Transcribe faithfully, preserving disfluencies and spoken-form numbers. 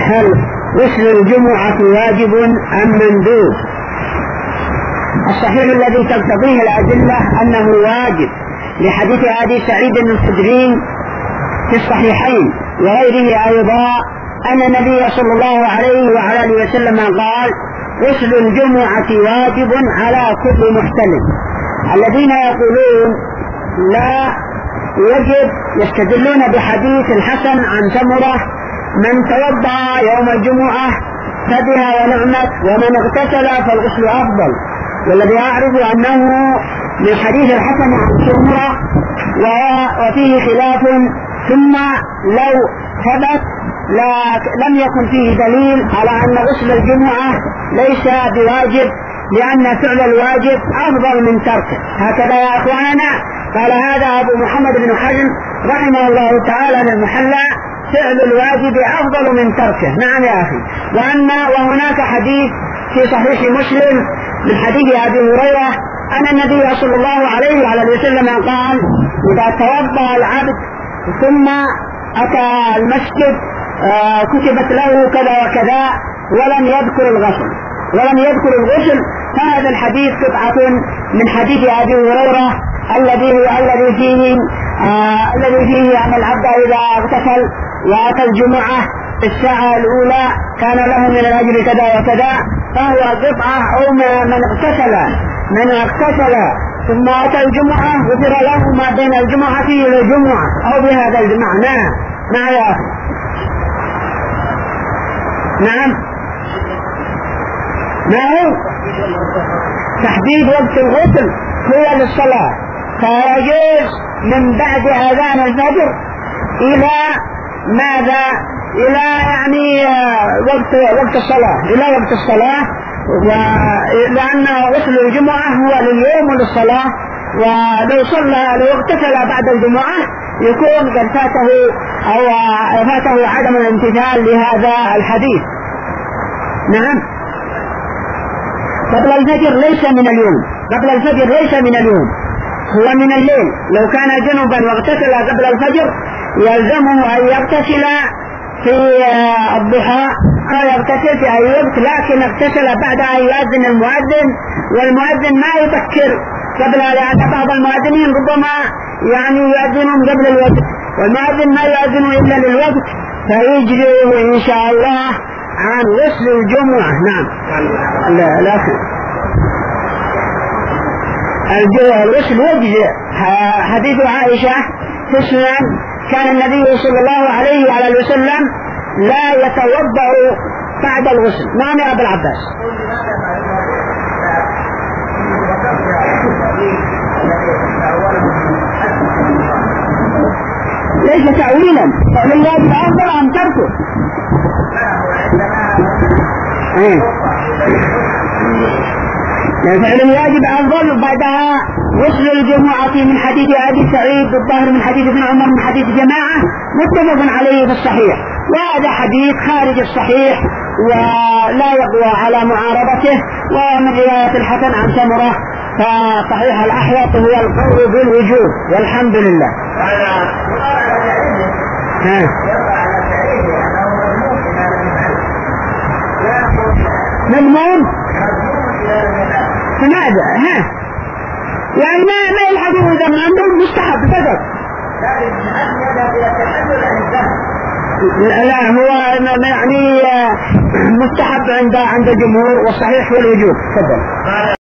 هل غسل الجمعة واجب أم مندوب؟ الصحيح الذي تقتضيه الأدلة أنه واجب، لحديث أبي سعيد الخدري في الصحيحين وغيره أيضا أن النبي صلى الله عليه وعلى آله وسلم قال: غسل الجمعة واجب على كل محتلم. الذين يقولون لا يجب يستدلون بحديث الحسن عن سمرة: من توضأ يوم الجمعة فبها ونعمت، ومن اغتسل فالغسل أفضل. والذي أعرف أنه من حديث الحسن عن سمرة وفيه خلاف، ثم لو ثبت لم يكن فيه دليل على أن غسل الجمعة ليس بواجب، لأن فعل الواجب أفضل من تركه. هكذا يا أخواننا قال هذا أبو محمد بن حزم رحمه الله تعالى في المحلى: فعل الواجب أفضل من تركه. نعم يا أخي. وأن وهناك حديث في صحيح مسلم من حديث أبي هريرة أن النبي صلى الله عليه وعلى وسلم قال: إذا توضأ العبد ثم أتى المسجد آه كتبت له كذا وكذا ولم يذكر الغسل ولم يذكر الغسل فهذا الحديث قطعة من حديث أبي هريرة الذي الذي فيه آه الذي فيه أن العبد إذا اغتسل وأتى الجمعة في الساعة الأولى كان له من الأجر كذا وكذا، فهو قطعة. أو من اغتسل من اغتسل ثم أتى الجمعة غفر له ما بين الجمعة إلى الجمعة، أو بهذا المعنى. نعم يا أخي. نعم. ما هو تحديد وقت الغسل هو للصلاة، فيجوز من بعد أذان الفجر إلى ماذا؟ إلى يعني وقت وقت الصلاة، إلى وقت الصلاة، لأن غسل الجمعة هو لليوم وللصلاة، ولو صلى لو اغتسل بعد الجمعة يكون قد فاته أو فاته عدم الامتثال لهذا الحديث. نعم. قبل الفجر ليس من اليوم، قبل الفجر ليس من اليوم، هو من الليل. لو كان جنبا واغتسل قبل الفجر يلزمه أن يغتسل في الضحى أو يغتسل في أي وقت، لكن اغتسل بعد أن يؤذن المؤذن، والمؤذن ما يبكر قبل، لأن بعض المؤذنين ربما يعني يؤذنون قبل الوقت، والمؤذن ما يؤذن إلا للوقت، فيجري إن شاء الله عن غسل الجمعة. نعم. لا لا الغسل يجزئ. حديث عائشة في السنن: كان النبي صلى الله عليه وعلى وسلم لا يتوضأ بعد الغسل. نعم يا أبا العباس. ليس تأويلا، فالواجب أفضل أن تركه. فعل الواجب أفضل بعدها غسل الجمعة من حديث أبي سعيد الظاهر من حديث ابن عمر من حديث جماعة متفق عليه في الصحيح، وهذا حديث خارج الصحيح ولا يقوى على معارضته. ومن رواية الحسن عن سمرة فصحيح الأحوط هو القول بالوجوب، والحمد لله. ها مضمون فماذا؟ ها يعني ما ما يلحقوا إذا ما عندهم مستحب فقط. لا هو يعني مستحب عند عند الجمهور، والصحيح هو الوجوب. تفضل.